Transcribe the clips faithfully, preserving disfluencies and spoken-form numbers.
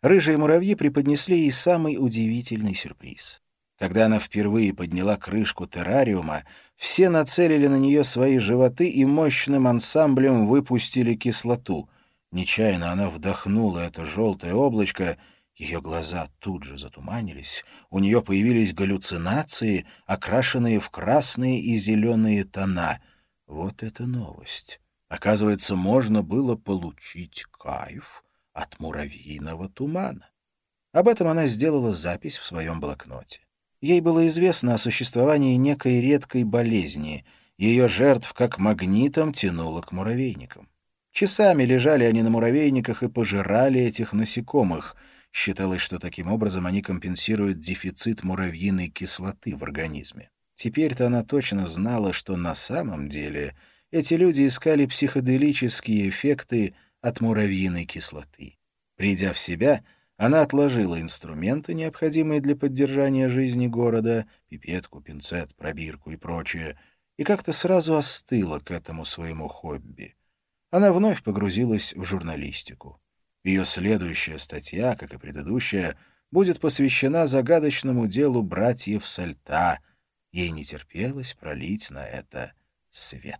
Рыжие муравьи преподнесли ей самый удивительный сюрприз. Когда она впервые подняла крышку террариума, все нацелили на нее свои животы и мощным ансамблем выпустили кислоту. Нечаянно она вдохнула это желтое облачко, ее глаза тут же затуманились, у нее появились галлюцинации, окрашенные в красные и зеленые тона. Вот это новость! Оказывается, можно было получить кайф от муравьиного тумана. Об этом она сделала запись в своем блокноте. Ей было известно о существовании некой редкой болезни. Ее жертв как магнитом тянуло к муравейникам. Часами лежали они на муравейниках и пожирали этих насекомых. Считалось, что таким образом они компенсируют дефицит муравьиной кислоты в организме. Теперь-то она точно знала, что на самом деле эти люди искали психоделические эффекты от муравьиной кислоты. Придя в себя, она отложила инструменты, необходимые для поддержания жизни города, пипетку, пинцет, пробирку и прочее, и как-то сразу остыла к этому своему хобби. Она вновь погрузилась в журналистику. Ее следующая статья, как и предыдущая, будет посвящена загадочному делу братьев Сальта. Ей не терпелось пролить на это свет.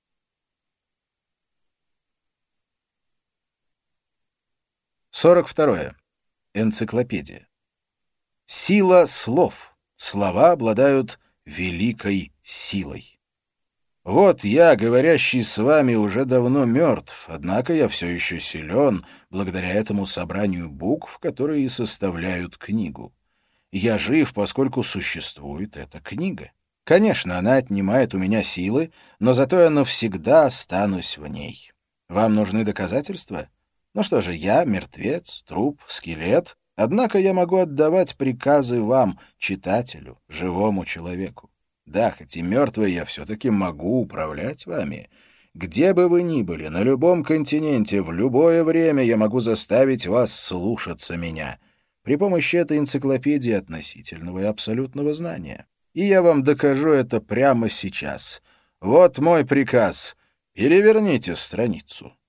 сорок второе. Энциклопедия. Сила слов. Слова обладают великой силой. Вот я, говорящий с вами, уже давно мертв, однако я все еще силен, благодаря этому собранию букв, которые и составляют книгу. Я жив, поскольку существует эта книга. Конечно, она отнимает у меня силы, но зато я навсегда останусь в ней. Вам нужны доказательства? Ну что же, я мертвец, труп, скелет, однако я могу отдавать приказы вам, читателю, живому человеку. Да, хоть и мертвый, я все-таки могу управлять вами. Где бы вы ни были, на любом континенте, в любое время я могу заставить вас слушаться меня при помощи этой энциклопедии относительного и абсолютного знания. И я вам докажу это прямо сейчас. Вот мой приказ. Переверните страницу.